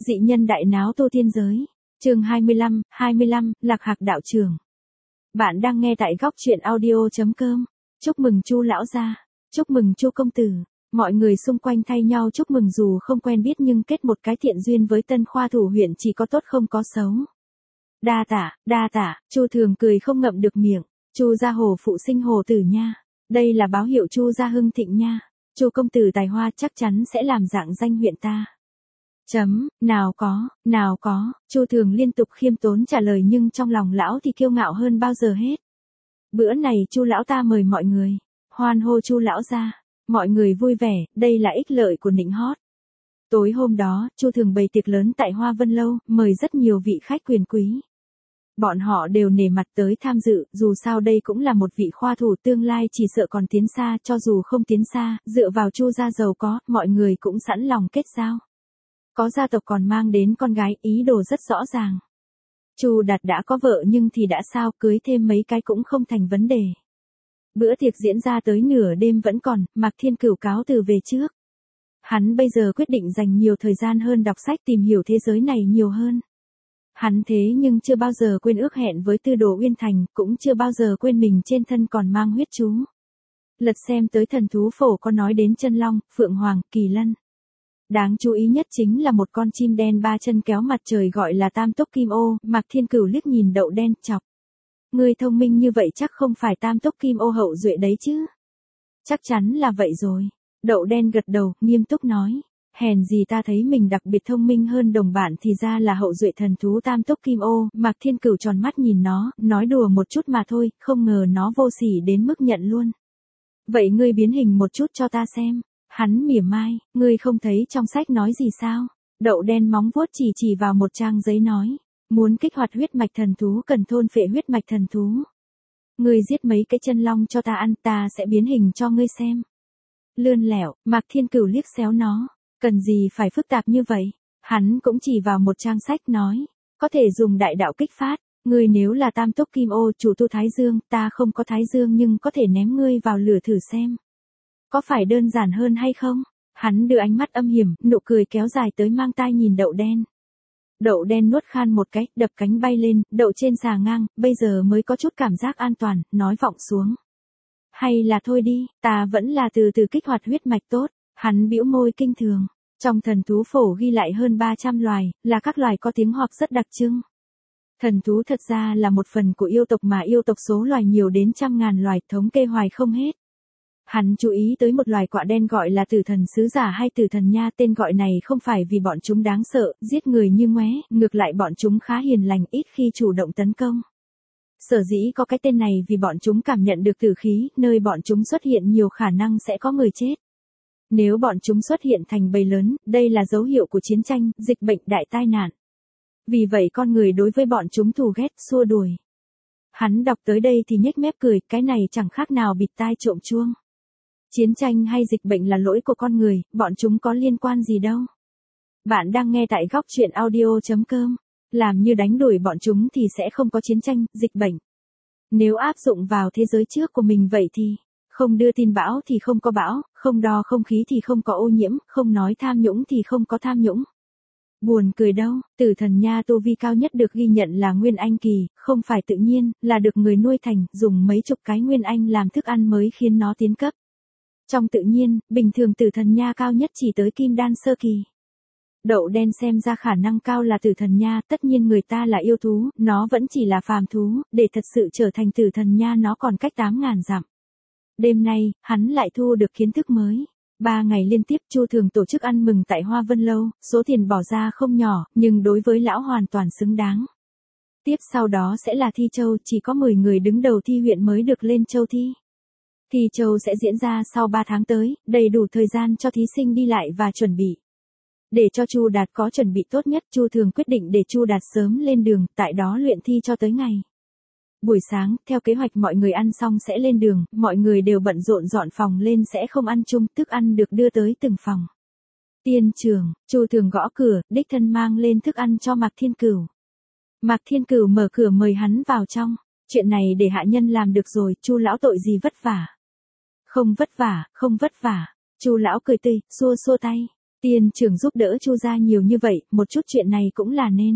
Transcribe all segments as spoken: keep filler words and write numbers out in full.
Dị nhân đại náo tu tiên giới. Chương hai mươi lăm, hai mươi lăm, Lạc Hạc đạo trưởng. Bạn đang nghe tại góc truyện audio chấm com. Chúc mừng Chu lão gia, chúc mừng Chu công tử. Mọi người xung quanh thay nhau chúc mừng dù không quen biết nhưng kết một cái thiện duyên với Tân Khoa thủ huyện chỉ có tốt không có xấu. Đa tạ, đa tạ, Chu Thường cười không ngậm được miệng. Chu gia hồ phụ sinh hồ tử nha. Đây là báo hiệu Chu gia hưng thịnh nha. Chu công tử tài hoa chắc chắn sẽ làm rạng danh huyện ta. Chấm, nào có, nào có, Chu Thường liên tục khiêm tốn trả lời nhưng trong lòng lão thì kiêu ngạo hơn bao giờ hết. Bữa này Chu lão ta mời mọi người, hoan hô Chu lão gia, mọi người vui vẻ, đây là ích lợi của nịnh hót. Tối hôm đó, Chu Thường bày tiệc lớn tại Hoa Vân Lâu, mời rất nhiều vị khách quyền quý. Bọn họ đều nể mặt tới tham dự, dù sao đây cũng là một vị khoa thủ tương lai chỉ sợ còn tiến xa, cho dù không tiến xa, dựa vào Chu gia giàu có, mọi người cũng sẵn lòng kết giao. Có gia tộc còn mang đến con gái, ý đồ rất rõ ràng. Chu Đạt đã có vợ nhưng thì đã sao, cưới thêm mấy cái cũng không thành vấn đề. Bữa tiệc diễn ra tới nửa đêm vẫn còn, Mạc Thiên Cửu cáo từ về trước. Hắn bây giờ quyết định dành nhiều thời gian hơn đọc sách tìm hiểu thế giới này nhiều hơn. Hắn thế nhưng chưa bao giờ quên ước hẹn với Tư Đồ Uyên Thành, cũng chưa bao giờ quên mình trên thân còn mang huyết chú. Lật xem tới thần thú phổ có nói đến chân long, phượng hoàng, kỳ lân. Đáng chú ý nhất chính là một con chim đen ba chân kéo mặt trời gọi là Tam Tốc Kim Ô, Mạc Thiên Cửu liếc nhìn Đậu Đen, chọc. Ngươi thông minh như vậy chắc không phải Tam Tốc Kim Ô hậu duệ đấy chứ? Chắc chắn là vậy rồi. Đậu Đen gật đầu, nghiêm túc nói. Hèn gì ta thấy mình đặc biệt thông minh hơn đồng bạn thì ra là hậu duệ thần thú Tam Tốc Kim Ô, Mạc Thiên Cửu tròn mắt nhìn nó, nói đùa một chút mà thôi, không ngờ nó vô sỉ đến mức nhận luôn. Vậy ngươi biến hình một chút cho ta xem. Hắn mỉa mai, ngươi không thấy trong sách nói gì sao? Đậu Đen móng vuốt chỉ chỉ vào một trang giấy nói, muốn kích hoạt huyết mạch thần thú cần thôn phệ huyết mạch thần thú. Ngươi giết mấy cái chân long cho ta ăn, ta sẽ biến hình cho ngươi xem. Lươn lẹo, Mạc Thiên Cửu liếc xéo nó, cần gì phải phức tạp như vậy? Hắn cũng chỉ vào một trang sách nói, có thể dùng đại đạo kích phát, ngươi nếu là Tam Tốc Kim Ô chủ tu Thái Dương, ta không có Thái Dương nhưng có thể ném ngươi vào lửa thử xem. Có phải đơn giản hơn hay không? Hắn đưa ánh mắt âm hiểm, nụ cười kéo dài tới mang tai nhìn Đậu Đen. Đậu Đen nuốt khan một cái, đập cánh bay lên, đậu trên xà ngang, bây giờ mới có chút cảm giác an toàn, nói vọng xuống. Hay là thôi đi, ta vẫn là từ từ kích hoạt huyết mạch tốt. Hắn bĩu môi kinh thường. Trong thần thú phổ ghi lại hơn ba trăm loài, là các loài có tiếng hoặc rất đặc trưng. Thần thú thật ra là một phần của yêu tộc mà yêu tộc số loài nhiều đến trăm ngàn loài, thống kê hoài không hết. Hắn chú ý tới một loài quạ đen gọi là tử thần sứ giả hay tử thần nha, tên gọi này không phải vì bọn chúng đáng sợ, giết người như ngoé, ngược lại bọn chúng khá hiền lành, ít khi chủ động tấn công. Sở dĩ có cái tên này vì bọn chúng cảm nhận được tử khí, nơi bọn chúng xuất hiện nhiều khả năng sẽ có người chết. Nếu bọn chúng xuất hiện thành bầy lớn, đây là dấu hiệu của chiến tranh, dịch bệnh, đại tai nạn. Vì vậy con người đối với bọn chúng thù ghét, xua đuổi. Hắn đọc tới đây thì nhếch mép cười, cái này chẳng khác nào bịt tai trộm chuông. Chiến tranh hay dịch bệnh là lỗi của con người, bọn chúng có liên quan gì đâu. Bạn đang nghe tại góc truyện audio chấm com. Làm như đánh đuổi bọn chúng thì sẽ không có chiến tranh, dịch bệnh. Nếu áp dụng vào thế giới trước của mình vậy thì, không đưa tin bão thì không có bão, không đo không khí thì không có ô nhiễm, không nói tham nhũng thì không có tham nhũng. Buồn cười đâu, tử thần nha tu vi cao nhất được ghi nhận là Nguyên Anh kỳ, không phải tự nhiên, là được người nuôi thành, dùng mấy chục cái Nguyên Anh làm thức ăn mới khiến nó tiến cấp. Trong tự nhiên, bình thường tử thần nha cao nhất chỉ tới kim đan sơ kỳ. Đậu Đen xem ra khả năng cao là tử thần nha, tất nhiên người ta là yêu thú, nó vẫn chỉ là phàm thú, để thật sự trở thành tử thần nha nó còn cách tám ngàn dặm. Đêm nay, hắn lại thu được kiến thức mới. Ba ngày liên tiếp Chu Thường tổ chức ăn mừng tại Hoa Vân Lâu, số tiền bỏ ra không nhỏ, nhưng đối với lão hoàn toàn xứng đáng. Tiếp sau đó sẽ là thi châu, chỉ có mười người đứng đầu thi huyện mới được lên châu thi. Thi châu sẽ diễn ra sau ba tháng tới, đầy đủ thời gian cho thí sinh đi lại và chuẩn bị. Để cho Chu Đạt có chuẩn bị tốt nhất, Chu Thường quyết định để Chu Đạt sớm lên đường, tại đó luyện thi cho tới ngày. Buổi sáng, theo kế hoạch mọi người ăn xong sẽ lên đường, mọi người đều bận rộn dọn phòng lên sẽ không ăn chung, thức ăn được đưa tới từng phòng. Tiên trường, Chu Thường gõ cửa, đích thân mang lên thức ăn cho Mạc Thiên Cửu. Mạc Thiên Cửu mở cửa mời hắn vào trong, chuyện này để hạ nhân làm được rồi, Chu lão tội gì vất vả. Không vất vả, không vất vả, Chu lão cười tươi, xua xua tay. Tiên trưởng giúp đỡ Chu gia nhiều như vậy, một chút chuyện này cũng là nên.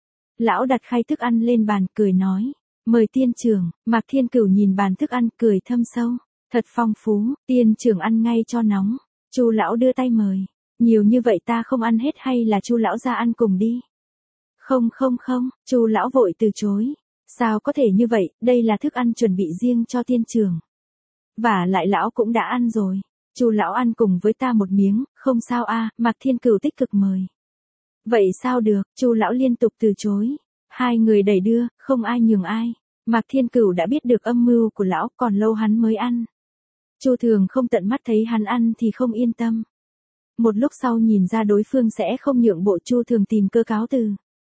Lão đặt khay thức ăn lên bàn, cười nói, mời tiên trưởng. Mạc Thiên Cửu nhìn bàn thức ăn, cười thâm sâu, thật phong phú, tiên trưởng ăn ngay cho nóng. Chu lão đưa tay mời, nhiều như vậy ta không ăn hết hay là Chu lão ra ăn cùng đi? Không không không, Chu lão vội từ chối. Sao có thể như vậy, đây là thức ăn chuẩn bị riêng cho tiên trưởng. Và lại lão cũng đã ăn rồi. Chu lão ăn cùng với ta một miếng, không sao a, à, Mạc Thiên Cửu tích cực mời. Vậy sao được, Chu lão liên tục từ chối. Hai người đẩy đưa, không ai nhường ai. Mạc Thiên Cửu đã biết được âm mưu của lão, còn lâu hắn mới ăn. Chu Thường không tận mắt thấy hắn ăn thì không yên tâm. Một lúc sau nhìn ra đối phương sẽ không nhượng bộ, Chu Thường tìm cơ cáo từ.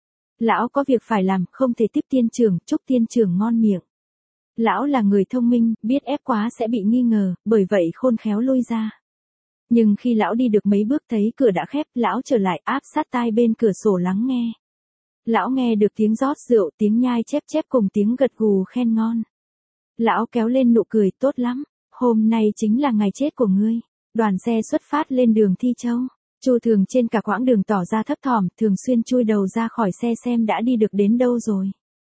Lão có việc phải làm, không thể tiếp tiên trưởng, chúc tiên trưởng ngon miệng. Lão là người thông minh, biết ép quá sẽ bị nghi ngờ, bởi vậy khôn khéo lui ra. Nhưng khi lão đi được mấy bước thấy cửa đã khép, lão trở lại áp sát tai bên cửa sổ lắng nghe. Lão nghe được tiếng rót rượu, tiếng nhai chép chép cùng tiếng gật gù khen ngon. Lão kéo lên nụ cười, tốt lắm, hôm nay chính là ngày chết của ngươi. Đoàn xe xuất phát lên đường Thi Châu. Chu Thường trên cả quãng đường tỏ ra thấp thỏm, thường xuyên chui đầu ra khỏi xe xem đã đi được đến đâu rồi.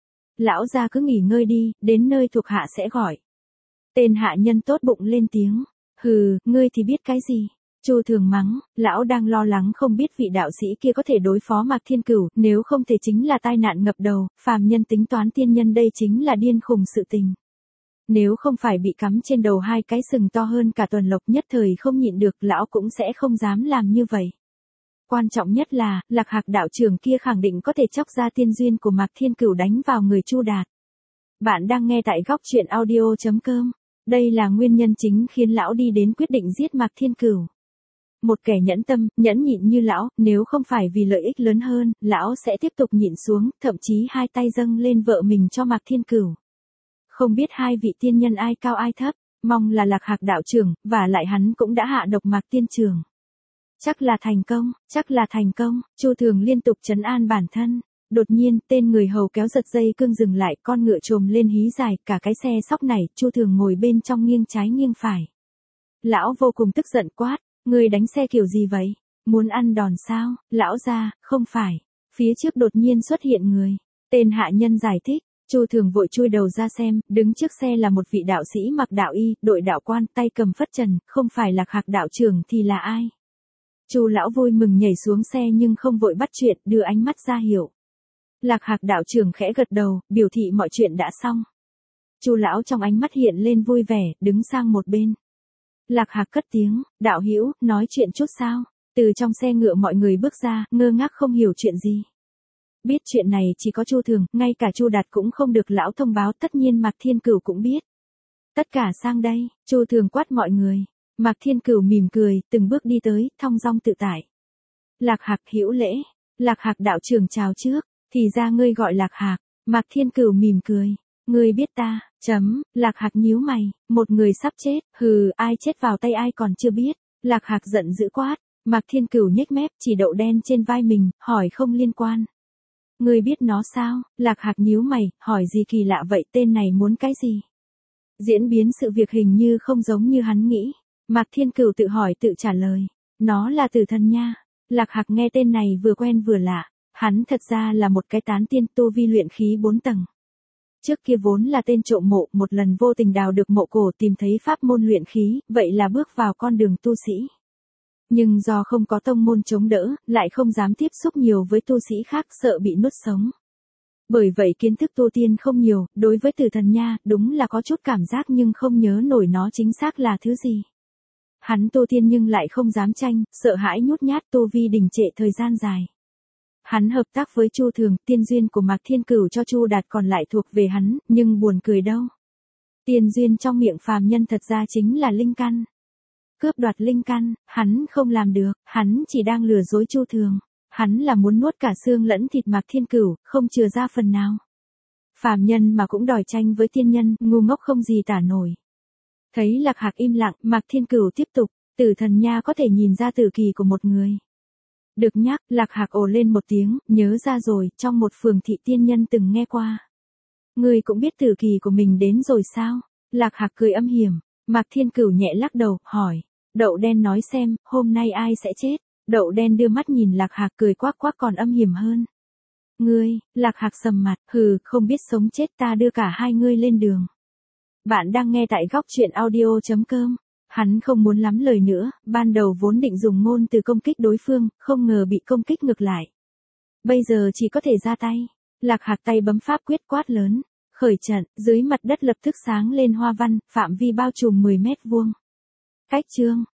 Lão gia cứ nghỉ ngơi đi, đến nơi thuộc hạ sẽ gọi. Tên hạ nhân tốt bụng lên tiếng. Hừ, ngươi thì biết cái gì? Chu Thường mắng, lão đang lo lắng không biết vị đạo sĩ kia có thể đối phó Mạc Thiên Cửu, nếu không thể chính là tai nạn ngập đầu, phàm nhân tính toán tiên nhân đây chính là điên khùng sự tình. Nếu không phải bị cắm trên đầu hai cái sừng to hơn cả tuần lộc, nhất thời không nhịn được, lão cũng sẽ không dám làm như vậy. Quan trọng nhất là, Lạc Hạc đạo trưởng kia khẳng định có thể chóc ra tiên duyên của Mạc Thiên Cửu đánh vào người Chu Đạt. Bạn đang nghe tại góc truyện audio chấm com. Đây là nguyên nhân chính khiến lão đi đến quyết định giết Mạc Thiên Cửu. Một kẻ nhẫn tâm, nhẫn nhịn như lão, nếu không phải vì lợi ích lớn hơn, lão sẽ tiếp tục nhịn xuống, thậm chí hai tay dâng lên vợ mình cho Mạc Thiên Cửu. Không biết hai vị tiên nhân ai cao ai thấp, mong là Lạc Hạc đạo trưởng, và lại hắn cũng đã hạ độc Mạc tiên trưởng. Chắc là thành công, chắc là thành công, Chu Thường liên tục trấn an bản thân. Đột nhiên, tên người hầu kéo giật dây cương dừng lại, con ngựa trồm lên hí dài, cả cái xe sóc này, Chu Thường ngồi bên trong nghiêng trái nghiêng phải. Lão vô cùng tức giận quát, người đánh xe kiểu gì vậy? Muốn ăn đòn sao? Lão gia, không phải. Phía trước đột nhiên xuất hiện người. Tên hạ nhân giải thích. Chu Thường vội chui đầu ra xem, đứng trước xe là một vị đạo sĩ mặc đạo y, đội đạo quan, tay cầm phất trần, không phải Lạc Hạc đạo trưởng thì là ai? Chu lão vui mừng nhảy xuống xe nhưng không vội bắt chuyện, đưa ánh mắt ra hiệu. Lạc Hạc đạo trưởng khẽ gật đầu, biểu thị mọi chuyện đã xong. Chu lão trong ánh mắt hiện lên vui vẻ, đứng sang một bên. Lạc Hạc cất tiếng, đạo hữu, nói chuyện chút sao? Từ trong xe ngựa mọi người bước ra, ngơ ngác không hiểu chuyện gì. Biết chuyện này chỉ có Chu Thường, ngay cả Chu Đạt cũng không được lão thông báo, tất nhiên Mạc Thiên Cửu cũng biết. Tất cả sang đây, Chu Thường quát mọi người. Mạc Thiên Cửu mỉm cười, từng bước đi tới, thong dong tự tại. Lạc Hạc hữu lễ, Lạc Hạc đạo trưởng chào trước, thì ra ngươi gọi Lạc Hạc. Mạc Thiên Cửu mỉm cười, ngươi biết ta, chấm, Lạc Hạc nhíu mày, một người sắp chết, hừ, ai chết vào tay ai còn chưa biết. Lạc Hạc giận dữ quát, Mạc Thiên Cửu nhếch mép chỉ đậu đen trên vai mình, hỏi không liên quan. Ngươi biết nó sao? Lạc Hạc nhíu mày, hỏi gì kỳ lạ vậy, tên này muốn cái gì? Diễn biến sự việc hình như không giống như hắn nghĩ. Mạc Thiên Cửu tự hỏi tự trả lời. Nó là Tử Thần nha. Lạc Hạc nghe tên này vừa quen vừa lạ. Hắn thật ra là một cái tán tiên tu vi luyện khí bốn tầng. Trước kia vốn là tên trộm mộ, một lần vô tình đào được mộ cổ tìm thấy pháp môn luyện khí, vậy là bước vào con đường tu sĩ. Nhưng do không có tông môn chống đỡ, lại không dám tiếp xúc nhiều với tu sĩ khác, sợ bị nuốt sống. Bởi vậy kiến thức tu tiên không nhiều, đối với Tử Thần nha, đúng là có chút cảm giác nhưng không nhớ nổi nó chính xác là thứ gì. Hắn tu tiên nhưng lại không dám tranh, sợ hãi nhút nhát, tu vi đình trệ thời gian dài. Hắn hợp tác với Chu Thường, tiên duyên của Mạc Thiên Cửu cho Chu Đạt còn lại thuộc về hắn, nhưng buồn cười đâu. Tiên duyên trong miệng phàm nhân thật ra chính là linh căn. Cướp đoạt linh căn, hắn không làm được, hắn chỉ đang lừa dối Chu Thường. Hắn là muốn nuốt cả xương lẫn thịt Mạc Thiên Cửu, không chừa ra phần nào. Phàm nhân mà cũng đòi tranh với tiên nhân, ngu ngốc không gì tả nổi. Thấy Lạc Hạc im lặng, Mạc Thiên Cửu tiếp tục, Tử Thần nha có thể nhìn ra tử kỳ của một người. Được nhắc, Lạc Hạc ồ lên một tiếng, nhớ ra rồi, trong một phường thị tiên nhân từng nghe qua. Người cũng biết tử kỳ của mình đến rồi sao? Lạc Hạc cười âm hiểm. Mạc Thiên Cửu nhẹ lắc đầu, hỏi. Đậu đen nói xem, hôm nay ai sẽ chết? Đậu đen đưa mắt nhìn Lạc Hạc cười quắc quắc còn âm hiểm hơn. Ngươi, Lạc Hạc sầm mặt, hừ, không biết sống chết ta đưa cả hai ngươi lên đường. Bạn đang nghe tại góc truyện audio.com. Hắn không muốn lắm lời nữa, ban đầu vốn định dùng ngôn từ công kích đối phương, không ngờ bị công kích ngược lại. Bây giờ chỉ có thể ra tay. Lạc Hạc tay bấm pháp quyết quát lớn. Khởi trận, dưới mặt đất lập tức sáng lên hoa văn, phạm vi bao trùm mười mét vuông. Cách chương.